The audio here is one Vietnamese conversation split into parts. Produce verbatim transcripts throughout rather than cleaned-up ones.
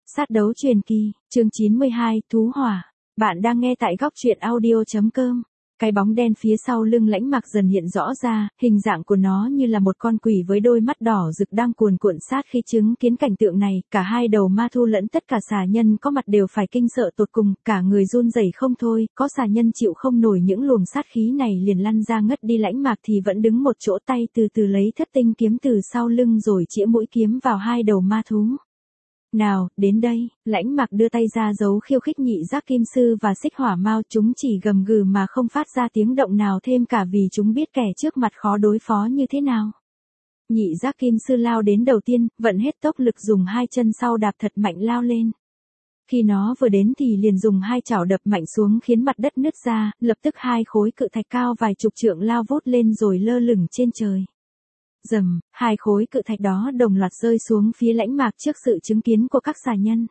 Sát đấu truyền kỳ, chương chín mươi hai, Thú Hỏa. Bạn đang nghe tại góc truyện audio.com. Cái bóng đen phía sau lưng Lãnh Mạc dần hiện rõ ra, hình dạng của nó như là một con quỷ với đôi mắt đỏ rực đang cuồn cuộn sát khi chứng kiến cảnh tượng này, cả hai đầu ma thu lẫn tất cả xà nhân có mặt đều phải kinh sợ tột cùng, cả người run rẩy không thôi, có xà nhân chịu không nổi những luồng sát khí này liền lăn ra ngất đi. Lãnh Mạc thì vẫn đứng một chỗ, tay từ từ lấy thất tinh kiếm từ sau lưng rồi chĩa mũi kiếm vào hai đầu ma thú. Nào, đến đây, Lãnh Mạc đưa tay ra giấu khiêu khích Nhị Giác Kim Sư và Xích Hỏa Mao, chúng chỉ gầm gừ mà không phát ra tiếng động nào thêm cả vì chúng biết kẻ trước mặt khó đối phó như thế nào. Nhị Giác Kim Sư lao đến đầu tiên, vận hết tốc lực dùng hai chân sau đạp thật mạnh lao lên. Khi nó vừa đến thì liền dùng hai chảo đập mạnh xuống khiến mặt đất nứt ra, lập tức hai khối cự thạch cao vài chục trượng lao vút lên rồi lơ lửng trên trời. Rầm, hai khối cự thạch đó đồng loạt rơi xuống phía Lãnh Mạc trước sự chứng kiến của các xà nhân.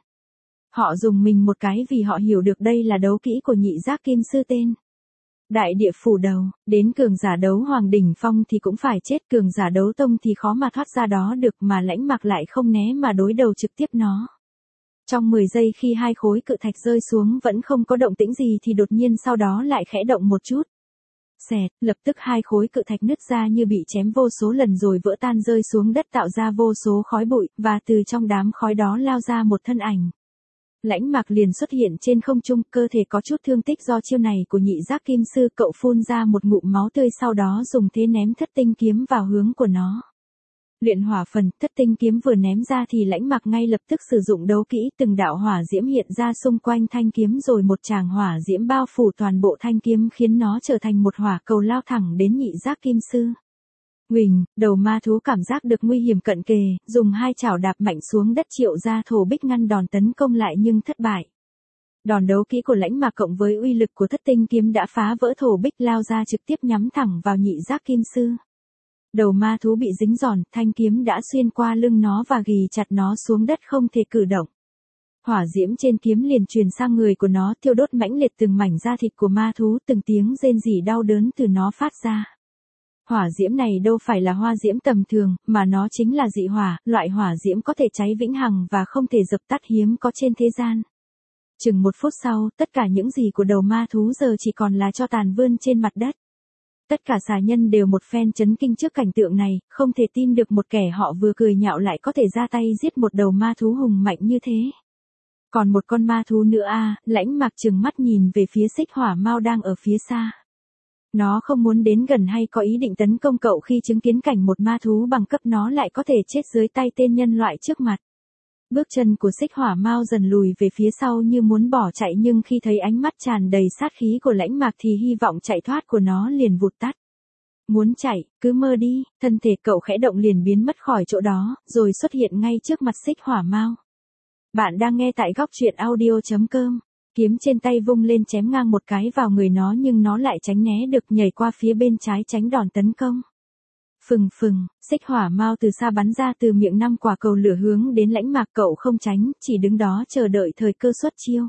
Họ dùng mình một cái vì họ hiểu được đây là đấu kỹ của Nhị Giác Kim Sư tên Đại Địa Phủ Đầu. Đến cường giả đấu hoàng đỉnh phong thì cũng phải chết, cường giả đấu tông thì khó mà thoát ra đó được, mà Lãnh Mạc lại không né mà đối đầu trực tiếp nó. Trong mười giây khi hai khối cự thạch rơi xuống vẫn không có động tĩnh gì thì đột nhiên sau đó lại khẽ động một chút. Xẹt, lập tức hai khối cự thạch nứt ra như bị chém vô số lần rồi vỡ tan rơi xuống đất tạo ra vô số khói bụi, và từ trong đám khói đó lao ra một thân ảnh. Lãnh Mạc liền xuất hiện trên không trung, cơ thể có chút thương tích do chiêu này của Nhị Giác Kim Sư, cậu phun ra một ngụm máu tươi sau đó dùng thế ném thất tinh kiếm vào hướng của nó. Luyện hỏa phần, thất tinh kiếm vừa ném ra thì Lãnh Mạc ngay lập tức sử dụng đấu kỹ, từng đạo hỏa diễm hiện ra xung quanh thanh kiếm rồi một tràng hỏa diễm bao phủ toàn bộ thanh kiếm khiến nó trở thành một hỏa cầu lao thẳng đến Nhị Giác Kim Sư. Huỳnh, đầu ma thú cảm giác được nguy hiểm cận kề, dùng hai chảo đạp mạnh xuống đất triệu ra thổ bích ngăn đòn tấn công lại nhưng thất bại. Đòn đấu kỹ của Lãnh Mạc cộng với uy lực của thất tinh kiếm đã phá vỡ thổ bích lao ra trực tiếp nhắm thẳng vào Nhị Giác Kim Sư. Đầu ma thú bị dính giòn, thanh kiếm đã xuyên qua lưng nó và ghì chặt nó xuống đất không thể cử động. Hỏa diễm trên kiếm liền truyền sang người của nó, thiêu đốt mãnh liệt từng mảnh da thịt của ma thú, từng tiếng rên rỉ đau đớn từ nó phát ra. Hỏa diễm này đâu phải là hoa diễm tầm thường, mà nó chính là dị hỏa, loại hỏa diễm có thể cháy vĩnh hằng và không thể dập tắt, hiếm có trên thế gian. Chừng một phút sau, tất cả những gì của đầu ma thú giờ chỉ còn là tro tàn vươn trên mặt đất. Tất cả xà nhân đều một phen chấn kinh trước cảnh tượng này, không thể tin được một kẻ họ vừa cười nhạo lại có thể ra tay giết một đầu ma thú hùng mạnh như thế. Còn một con ma thú nữa à, Lãnh Mạc trừng mắt nhìn về phía Xích Hỏa Mao đang ở phía xa. Nó không muốn đến gần hay có ý định tấn công cậu khi chứng kiến cảnh một ma thú bằng cấp nó lại có thể chết dưới tay tên nhân loại trước mặt. Bước chân của Xích Hỏa Mao dần lùi về phía sau như muốn bỏ chạy, nhưng khi thấy ánh mắt tràn đầy sát khí của Lãnh Mạc thì hy vọng chạy thoát của nó liền vụt tắt. Muốn chạy, cứ mơ đi, thân thể cậu khẽ động liền biến mất khỏi chỗ đó, rồi xuất hiện ngay trước mặt Xích Hỏa Mao. Bạn đang nghe tại góc truyện audio.com. Kiếm trên tay vung lên chém ngang một cái vào người nó nhưng nó lại tránh né được, nhảy qua phía bên trái tránh đòn tấn công. Phừng phừng, Xích Hỏa Mao từ xa bắn ra từ miệng năm quả cầu lửa hướng đến Lãnh Mạc, cậu không tránh, chỉ đứng đó chờ đợi thời cơ xuất chiêu.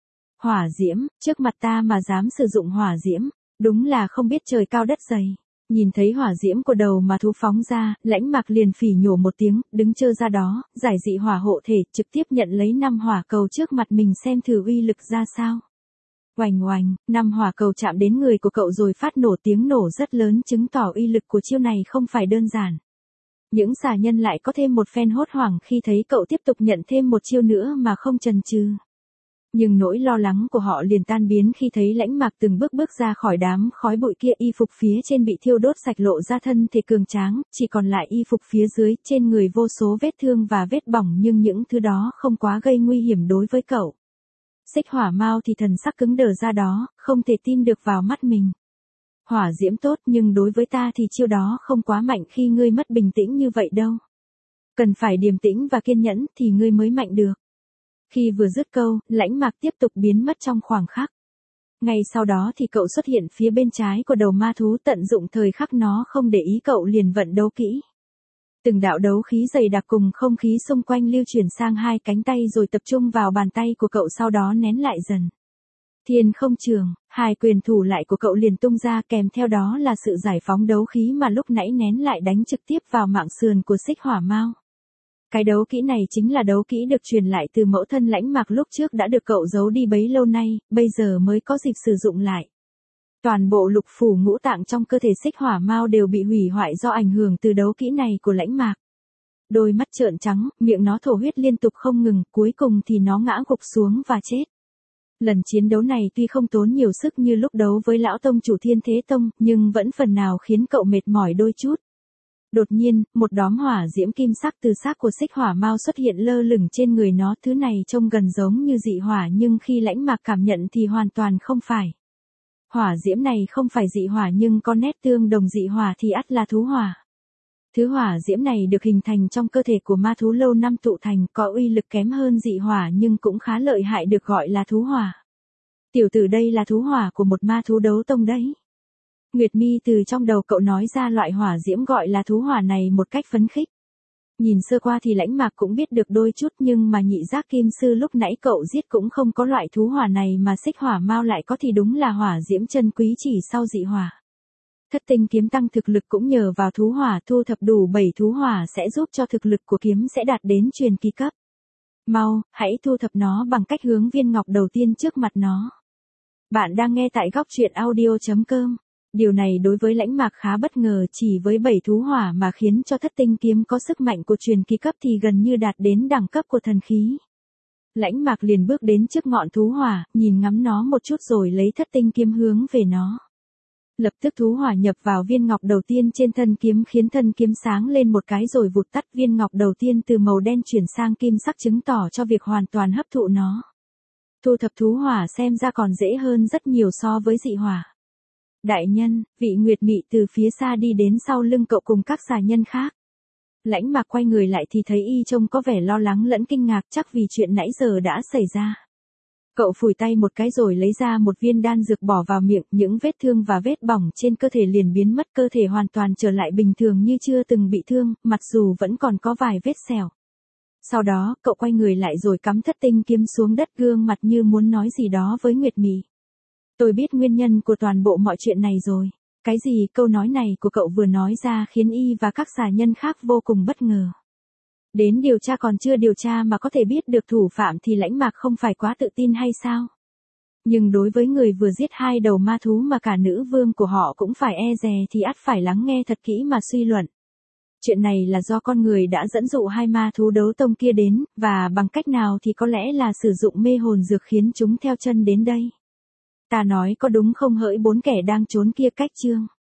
Hỏa diễm, trước mặt ta mà dám sử dụng hỏa diễm, đúng là không biết trời cao đất dày. Nhìn thấy hỏa diễm của đầu mà thú phóng ra, Lãnh Mạc liền phỉ nhổ một tiếng, đứng chơ ra đó, giải dị hỏa hộ thể, trực tiếp nhận lấy năm hỏa cầu trước mặt mình xem thử uy lực ra sao. Oành oành, năm hỏa cầu chạm đến người của cậu rồi phát nổ tiếng nổ rất lớn, chứng tỏ uy lực của chiêu này không phải đơn giản. Những xà nhân lại có thêm một phen hốt hoảng khi thấy cậu tiếp tục nhận thêm một chiêu nữa mà không chần chừ. Nhưng nỗi lo lắng của họ liền tan biến khi thấy Lãnh Mạc từng bước bước ra khỏi đám khói bụi kia, y phục phía trên bị thiêu đốt sạch lộ ra thân thể cường tráng, chỉ còn lại y phục phía dưới, trên người vô số vết thương và vết bỏng, nhưng những thứ đó không quá gây nguy hiểm đối với cậu. Xích Hỏa Mao thì thần sắc cứng đờ ra đó, không thể tin được vào mắt mình. Hỏa diễm tốt, nhưng đối với ta thì chiêu đó không quá mạnh khi ngươi mất bình tĩnh như vậy đâu. Cần phải điềm tĩnh và kiên nhẫn thì ngươi mới mạnh được. Khi vừa dứt câu, Lãnh Mạc tiếp tục biến mất trong khoảng khắc. Ngay sau đó thì cậu xuất hiện phía bên trái của đầu ma thú, tận dụng thời khắc nó không để ý cậu liền vận đấu kỹ. Từng đạo đấu khí dày đặc cùng không khí xung quanh lưu chuyển sang hai cánh tay rồi tập trung vào bàn tay của cậu, sau đó nén lại dần. Thiên không trường, hai quyền thủ lại của cậu liền tung ra, kèm theo đó là sự giải phóng đấu khí mà lúc nãy nén lại đánh trực tiếp vào mạng sườn của Xích Hỏa Mao. Cái đấu kỹ này chính là đấu kỹ được truyền lại từ mẫu thân Lãnh Mạc lúc trước đã được cậu giấu đi bấy lâu nay, bây giờ mới có dịp sử dụng lại. Toàn bộ lục phủ ngũ tạng trong cơ thể Xích Hỏa Mao đều bị hủy hoại do ảnh hưởng từ đấu kỹ này của Lãnh Mạc. Đôi mắt trợn trắng, miệng nó thổ huyết liên tục không ngừng, cuối cùng thì nó ngã gục xuống và chết. Lần chiến đấu này tuy không tốn nhiều sức như lúc đấu với lão tông chủ Thiên Thế Tông, nhưng vẫn phần nào khiến cậu mệt mỏi đôi chút. Đột nhiên, một đóm hỏa diễm kim sắc từ xác của Xích Hỏa Mao xuất hiện lơ lửng trên người nó, thứ này trông gần giống như dị hỏa nhưng khi Lãnh Mạc cảm nhận thì hoàn toàn không phải. Hỏa diễm này không phải dị hỏa nhưng có nét tương đồng dị hỏa thì ắt là thú hỏa. Thứ hỏa diễm này được hình thành trong cơ thể của ma thú lâu năm tụ thành, có uy lực kém hơn dị hỏa nhưng cũng khá lợi hại, được gọi là thú hỏa. Tiểu tử, đây là thú hỏa của một ma thú đấu tông đấy. Nguyệt Mi từ trong đầu cậu nói ra loại hỏa diễm gọi là thú hỏa này một cách phấn khích. Nhìn sơ qua thì Lãnh Mạc cũng biết được đôi chút, nhưng mà nhị giác kim sư lúc nãy cậu giết cũng không có loại thú hỏa này mà Xích Hỏa Mao lại có, thì đúng là hỏa diễm chân quý chỉ sau dị hỏa. Thất tinh kiếm tăng thực lực cũng nhờ vào thú hỏa, thu thập đủ bảy thú hỏa sẽ giúp cho thực lực của kiếm sẽ đạt đến truyền kỳ cấp. Mau, hãy thu thập nó bằng cách hướng viên ngọc đầu tiên trước mặt nó. Bạn đang nghe tại góc truyện audio chấm com. Điều này đối với Lãnh Mạc khá bất ngờ, chỉ với bảy thú hỏa mà khiến cho thất tinh kiếm có sức mạnh của truyền kỳ cấp thì gần như đạt đến đẳng cấp của thần khí. Lãnh Mạc liền bước đến trước ngọn thú hỏa, nhìn ngắm nó một chút rồi lấy thất tinh kiếm hướng về nó. Lập tức thú hỏa nhập vào viên ngọc đầu tiên trên thân kiếm, khiến thân kiếm sáng lên một cái rồi vụt tắt. Viên ngọc đầu tiên từ màu đen chuyển sang kim sắc, chứng tỏ cho việc hoàn toàn hấp thụ nó. Thu thập thú hỏa xem ra còn dễ hơn rất nhiều so với dị hỏa. Đại nhân, vị Nguyệt Mị từ phía xa đi đến sau lưng cậu cùng các xà nhân khác. Lãnh Mạc quay người lại thì thấy y trông có vẻ lo lắng lẫn kinh ngạc, chắc vì chuyện nãy giờ đã xảy ra. Cậu phủi tay một cái rồi lấy ra một viên đan dược bỏ vào miệng, những vết thương và vết bỏng trên cơ thể liền biến mất, cơ thể hoàn toàn trở lại bình thường như chưa từng bị thương, mặc dù vẫn còn có vài vết sẹo. Sau đó, cậu quay người lại rồi cắm thất tinh kiếm xuống đất, gương mặt như muốn nói gì đó với Nguyệt Mị. Tôi biết nguyên nhân của toàn bộ mọi chuyện này rồi. Cái gì? Câu nói này của cậu vừa nói ra khiến y và các xà nhân khác vô cùng bất ngờ. Đến điều tra còn chưa điều tra mà có thể biết được thủ phạm thì Lãnh Mạc không phải quá tự tin hay sao? Nhưng đối với người vừa giết hai đầu ma thú mà cả nữ vương của họ cũng phải e dè thì ắt phải lắng nghe thật kỹ mà suy luận. Chuyện này là do con người đã dẫn dụ hai ma thú đấu tông kia đến, và bằng cách nào thì có lẽ là sử dụng mê hồn dược khiến chúng theo chân đến đây. Ta nói có đúng không hỡi bốn kẻ đang trốn kia cách chương?